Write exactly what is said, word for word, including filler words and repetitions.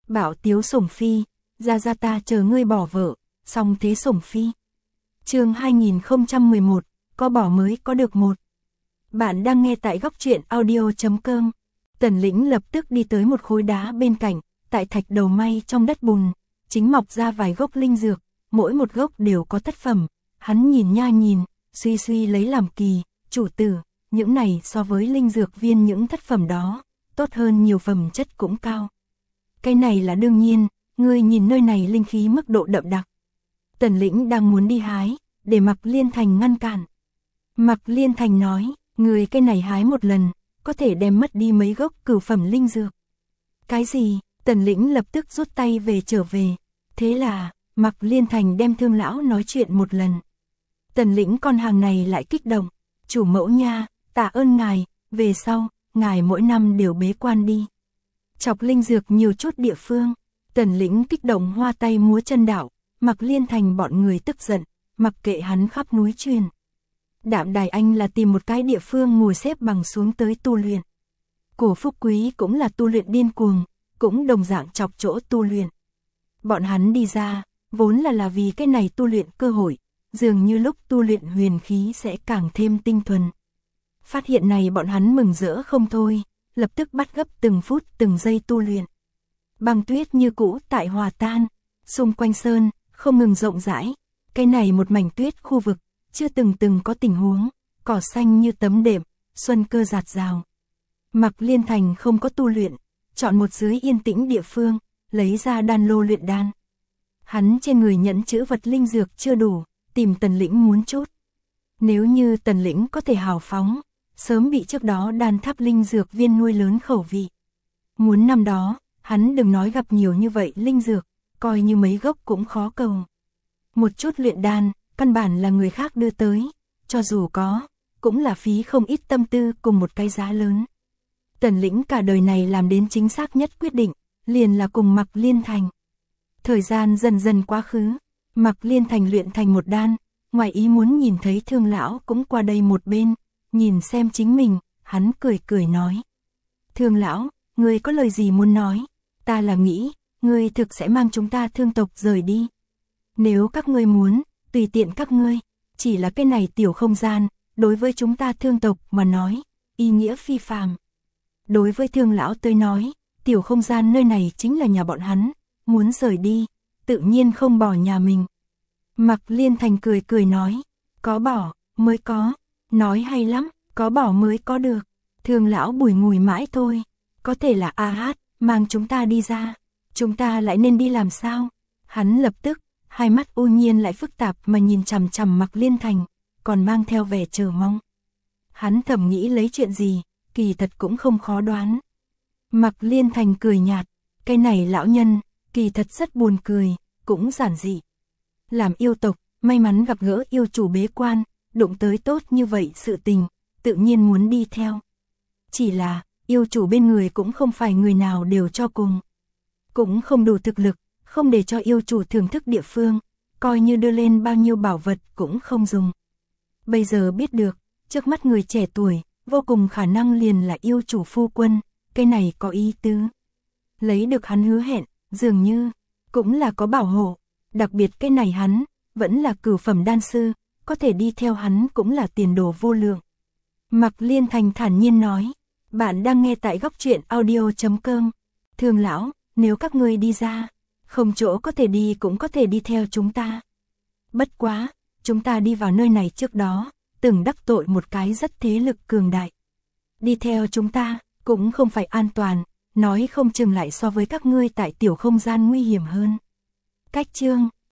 Bảo Tiếu Sủng Phi, ra ra ta chờ ngươi bỏ vợ, xong thế Sủng Phi. Chương hai nghìn không trăm mười một, có bỏ mới có được một. Bạn đang nghe tại góc truyện audio chấm com. Tần Lĩnh lập tức đi tới một khối đá bên cạnh, tại thạch đầu may trong đất bùn, chính mọc ra vài gốc linh dược, mỗi một gốc đều có thất phẩm. Hắn nhìn nha nhìn, suy suy lấy làm kỳ, chủ tử, những này so với linh dược viên những thất phẩm đó, tốt hơn nhiều, phẩm chất cũng cao. Cái này là đương nhiên, ngươi nhìn nơi này linh khí mức độ đậm đặc. Tần Lĩnh đang muốn đi hái, để Mạc Liên Thành ngăn cản. Mạc Liên Thành nói, người cái này hái một lần, có thể đem mất đi mấy gốc cửu phẩm linh dược. Cái gì? Tần Lĩnh lập tức rút tay về trở về. Thế là, Mạc Liên Thành đem Thương lão nói chuyện một lần. Tần Lĩnh con hàng này lại kích động. Chủ mẫu nha, tạ ơn ngài, về sau, ngài mỗi năm đều bế quan đi. Chọc linh dược nhiều chút địa phương. Tần Lĩnh kích động hoa tay múa chân đạo. Mạc Liên Thành bọn người tức giận, mặc kệ hắn khắp núi truyền. Đạm Đài Anh là tìm một cái địa phương ngồi xếp bằng xuống tới tu luyện. Cổ Phúc Quý cũng là tu luyện điên cuồng, cũng đồng dạng chọc chỗ tu luyện. Bọn hắn đi ra, vốn là là vì cái này tu luyện cơ hội, dường như lúc tu luyện huyền khí sẽ càng thêm tinh thuần. Phát hiện này bọn hắn mừng rỡ không thôi, lập tức bắt gấp từng phút từng giây tu luyện. Băng tuyết như cũ tại hòa tan, xung quanh sơn, không ngừng rộng rãi, cái này một mảnh tuyết khu vực, chưa từng từng có tình huống, cỏ xanh như tấm đệm, xuân cơ rạt rào. Mạc Liên Thành không có tu luyện, chọn một dưới yên tĩnh địa phương, lấy ra đan lô luyện đan. Hắn trên người nhẫn chữ vật linh dược chưa đủ, tìm Tần Lĩnh muốn chút. Nếu như Tần Lĩnh có thể hào phóng, sớm bị trước đó đan tháp linh dược viên nuôi lớn khẩu vị. Muốn năm đó, hắn đừng nói gặp nhiều như vậy linh dược, coi như mấy gốc cũng khó cầu. Một chút luyện đan, căn bản là người khác đưa tới, cho dù có, cũng là phí không ít tâm tư cùng một cái giá lớn. Tần Lĩnh cả đời này làm đến chính xác nhất quyết định, liền là cùng Mạc Liên Thành. Thời gian dần dần quá khứ, Mạc Liên Thành luyện thành một đan, ngoài ý muốn nhìn thấy Thương lão cũng qua đây một bên, nhìn xem chính mình, hắn cười cười nói. Thương lão, ngươi có lời gì muốn nói? Ta là nghĩ, ngươi thực sẽ mang chúng ta Thương tộc rời đi. Nếu các ngươi muốn, tùy tiện các ngươi, chỉ là cái này tiểu không gian, đối với chúng ta Thương tộc mà nói, ý nghĩa phi phàm. Đối với Thương lão tới nói, tiểu không gian nơi này chính là nhà bọn hắn, muốn rời đi, tự nhiên không bỏ nhà mình. Mạc Liên Thành cười cười nói, có bỏ, mới có, nói hay lắm, có bỏ mới có được. Thương lão bùi ngùi mãi thôi, có thể là a hát, mang chúng ta đi ra, chúng ta lại nên đi làm sao? Hắn lập tức, hai mắt u nhiên lại phức tạp mà nhìn chằm chằm Mạc Liên Thành, còn mang theo vẻ chờ mong. Hắn thầm nghĩ lấy chuyện gì, kỳ thật cũng không khó đoán. Mạc Liên Thành cười nhạt, cái này lão nhân, kỳ thật rất buồn cười, cũng giản dị. Làm yêu tộc, may mắn gặp gỡ yêu chủ bế quan, đụng tới tốt như vậy sự tình, tự nhiên muốn đi theo. Chỉ là, yêu chủ bên người cũng không phải người nào đều cho cùng. Cũng không đủ thực lực, không để cho yêu chủ thưởng thức địa phương, coi như đưa lên bao nhiêu bảo vật cũng không dùng. Bây giờ biết được, trước mắt người trẻ tuổi, vô cùng khả năng liền là yêu chủ phu quân, cái này có ý tứ. Lấy được hắn hứa hẹn, dường như, cũng là có bảo hộ, đặc biệt cái này hắn, vẫn là cửu phẩm đan sư, có thể đi theo hắn cũng là tiền đồ vô lượng. Mạc Liên Thành thản nhiên nói, bạn đang nghe tại góc truyện audio chấm com. Thương lão, nếu các ngươi đi ra, không chỗ có thể đi cũng có thể đi theo chúng ta. Bất quá, chúng ta đi vào nơi này trước đó, từng đắc tội một cái rất thế lực cường đại. Đi theo chúng ta, cũng không phải an toàn, nói không chừng lại so với các ngươi tại tiểu không gian nguy hiểm hơn. Cách chương